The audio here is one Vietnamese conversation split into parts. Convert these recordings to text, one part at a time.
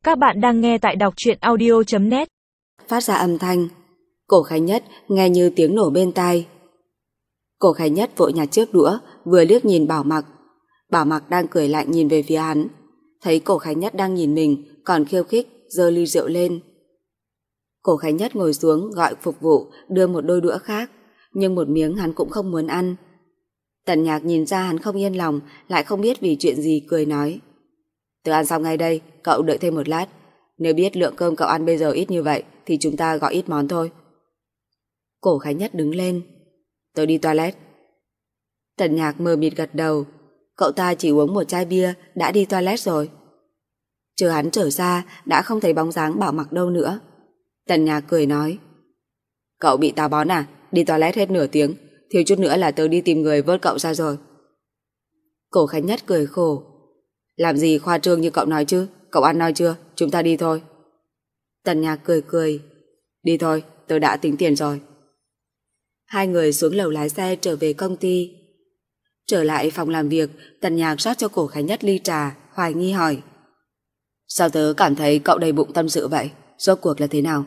Các bạn đang nghe tại đọc truyện audio.net. Phát ra âm thanh. Cổ Khánh Nhất nghe như tiếng nổ bên tai. Cổ Khánh Nhất vội nhặt chiếc đũa, vừa liếc nhìn Bảo Mặc. Bảo Mặc đang cười lạnh nhìn về phía hắn. Thấy Cổ Khánh Nhất đang nhìn mình, còn khiêu khích, giơ ly rượu lên. Cổ Khánh Nhất ngồi xuống gọi phục vụ, đưa một đôi đũa khác, nhưng một miếng hắn cũng không muốn ăn. Tần Nhạc nhìn ra hắn không yên lòng, lại không biết vì chuyện gì, cười nói: "Tớ ăn xong ngay đây, cậu đợi thêm một lát. Nếu biết lượng cơm cậu ăn bây giờ ít như vậy thì chúng ta gọi ít món thôi." Cổ Khánh Nhất đứng lên: "Tớ đi toilet." Tần Nhạc mờ mịt gật đầu. Cậu ta chỉ uống một chai bia đã đi toilet rồi. Chờ hắn trở ra đã không thấy bóng dáng Bảo Mặc đâu nữa. Tần Nhạc cười nói: "Cậu bị táo bón à? Đi toilet hết nửa tiếng, thiếu chút nữa là tớ đi tìm người vớt cậu ra rồi." Cổ Khánh Nhất cười khổ: "Làm gì khoa trương như cậu nói chứ? Cậu ăn no chưa? Chúng ta đi thôi." Tần Nhạc cười cười: "Đi thôi, tớ đã tính tiền rồi." Hai người xuống lầu lái xe trở về công ty. Trở lại phòng làm việc, Tần Nhạc rót cho Cổ Khánh Nhất ly trà, hoài nghi hỏi: "Sao tớ cảm thấy cậu đầy bụng tâm sự vậy? Rốt cuộc là thế nào?"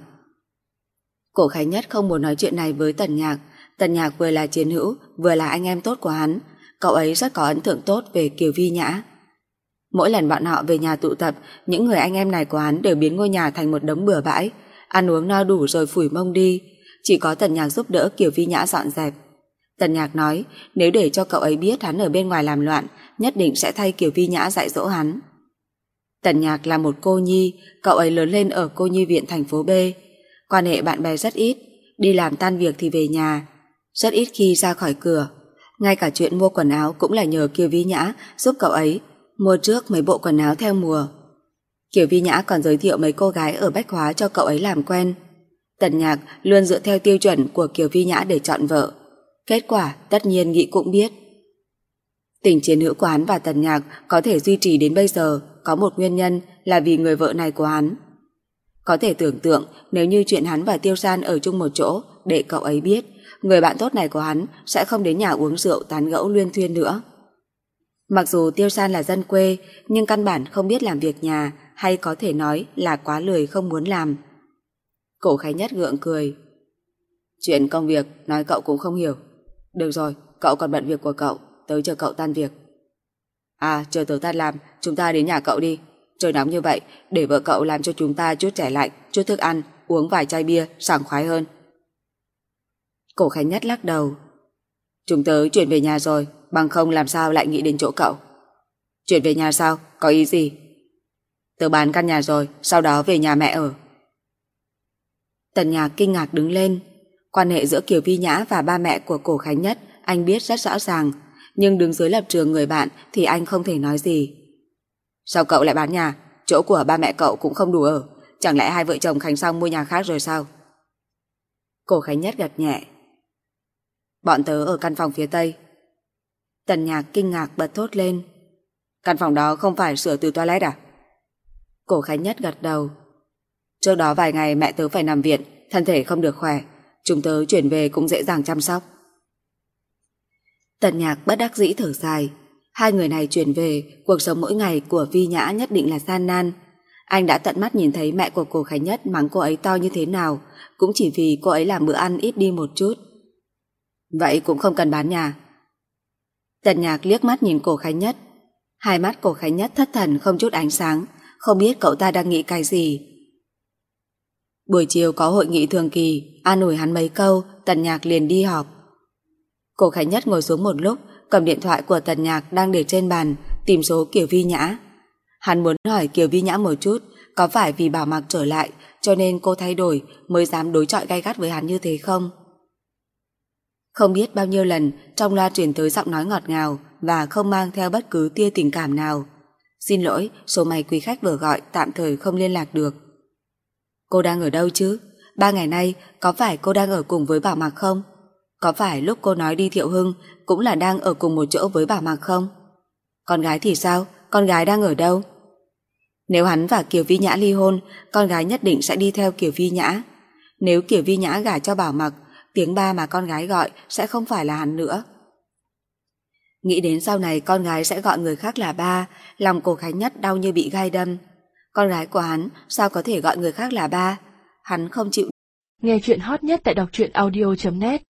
Cổ Khánh Nhất không muốn nói chuyện này với Tần Nhạc. Tần Nhạc vừa là chiến hữu, vừa là anh em tốt của hắn. Cậu ấy rất có ấn tượng tốt về Kiều Vi Nhã. Mỗi lần bọn họ về nhà tụ tập, những người anh em này của hắn đều biến ngôi nhà thành một đống bừa bãi, ăn uống no đủ rồi phủi mông đi. Chỉ có Tần Nhạc giúp đỡ Kiều Vi Nhã dọn dẹp. Tần Nhạc nói nếu để cho cậu ấy biết hắn ở bên ngoài làm loạn, nhất định sẽ thay Kiều Vi Nhã dạy dỗ hắn. Tần Nhạc là một cô nhi, cậu ấy lớn lên ở cô nhi viện thành phố B. Quan hệ bạn bè rất ít, đi làm tan việc thì về nhà, rất ít khi ra khỏi cửa. Ngay cả chuyện mua quần áo cũng là nhờ Kiều Vi Nhã giúp cậu ấy mua trước mấy bộ quần áo theo mùa. Kiều Vi Nhã còn giới thiệu mấy cô gái ở Bách Hóa cho cậu ấy làm quen. Tần Nhạc luôn dựa theo tiêu chuẩn của Kiều Vi Nhã để chọn vợ. Kết quả tất nhiên nghĩ cũng biết. Tình chiến hữu của hắn và Tần Nhạc có thể duy trì đến bây giờ có một nguyên nhân là vì người vợ này của hắn. Có thể tưởng tượng nếu như chuyện hắn và Tiêu San ở chung một chỗ để cậu ấy biết, người bạn tốt này của hắn sẽ không đến nhà uống rượu tán gẫu luyên thuyên nữa. Mặc dù Tiêu San là dân quê, nhưng căn bản không biết làm việc nhà, hay có thể nói là quá lười không muốn làm. Cổ Khánh Nhất gượng cười: "Chuyện công việc nói cậu cũng không hiểu. Được rồi, cậu còn bận việc của cậu, tớ chờ cậu tan việc." "À, chờ tớ tan làm, chúng ta đến nhà cậu đi. Trời nóng như vậy, để vợ cậu làm cho chúng ta chút chè lạnh, chút thức ăn, uống vài chai bia, sảng khoái hơn." Cổ Khánh Nhất lắc đầu: "Chúng tớ chuyển về nhà rồi, bằng không làm sao lại nghĩ đến chỗ cậu." "Chuyển về nhà sao? Có ý gì?" "Tớ bán căn nhà rồi, sau đó về nhà mẹ ở." Tần Nhạc kinh ngạc đứng lên. Quan hệ giữa Kiều Vi Nhã và ba mẹ của Cổ Khánh Nhất anh biết rất rõ ràng, nhưng đứng dưới lập trường người bạn thì anh không thể nói gì. "Sao cậu lại bán nhà? Chỗ của ba mẹ cậu cũng không đủ ở, chẳng lẽ hai vợ chồng Khánh Song mua nhà khác rồi sao?" Cổ Khánh Nhất gật nhẹ: "Bọn tớ ở căn phòng phía Tây." Tần Nhạc kinh ngạc bật thốt lên: "Căn phòng đó không phải sửa từ toilet à?" Cổ Khánh Nhất gật đầu: "Trước đó vài ngày mẹ tớ phải nằm viện, thân thể không được khỏe, chúng tớ chuyển về cũng dễ dàng chăm sóc." Tần Nhạc bất đắc dĩ thở dài. Hai người này chuyển về, cuộc sống mỗi ngày của Vi Nhã nhất định là gian nan. Anh đã tận mắt nhìn thấy mẹ của Cổ Khánh Nhất mắng cô ấy to như thế nào, cũng chỉ vì cô ấy làm bữa ăn ít đi một chút. "Vậy cũng không cần bán nhà." Tần Nhạc liếc mắt nhìn Cổ Khánh Nhất. Hai mắt Cổ Khánh Nhất thất thần không chút ánh sáng, không biết cậu ta đang nghĩ cái gì. Buổi chiều có hội nghị thường kỳ, an ủi hắn mấy câu, Tần Nhạc liền đi họp. Cổ Khánh Nhất ngồi xuống một lúc, cầm điện thoại của Tần Nhạc đang để trên bàn, tìm số Kiều Vi Nhã. Hắn muốn hỏi Kiều Vi Nhã một chút, có phải vì Bảo Mặc trở lại cho nên cô thay đổi mới dám đối chọi gay gắt với hắn như thế không? Không biết bao nhiêu lần trong loa truyền tới giọng nói ngọt ngào và không mang theo bất cứ tia tình cảm nào: "Xin lỗi, số máy quý khách vừa gọi tạm thời không liên lạc được." Cô đang ở đâu chứ? 3 ngày nay có phải cô đang ở cùng với Bảo Mặc không? Có phải lúc cô nói đi Thiệu Hưng cũng là đang ở cùng một chỗ với Bảo Mặc không? Con gái thì sao? Con gái đang ở đâu? Nếu hắn và Kiều Vi Nhã ly hôn, con gái nhất định sẽ đi theo Kiều Vi Nhã. Nếu Kiều Vi Nhã gả cho Bảo Mặc, tiếng ba mà con gái gọi sẽ không phải là hắn nữa. Nghĩ đến sau này con gái sẽ gọi người khác là ba, lòng Cổ Khánh Nhất đau như bị gai đâm. Con gái của hắn sao có thể gọi người khác là ba? Hắn không chịu. Nghe chuyện hot nhất tại đọc truyện audio.net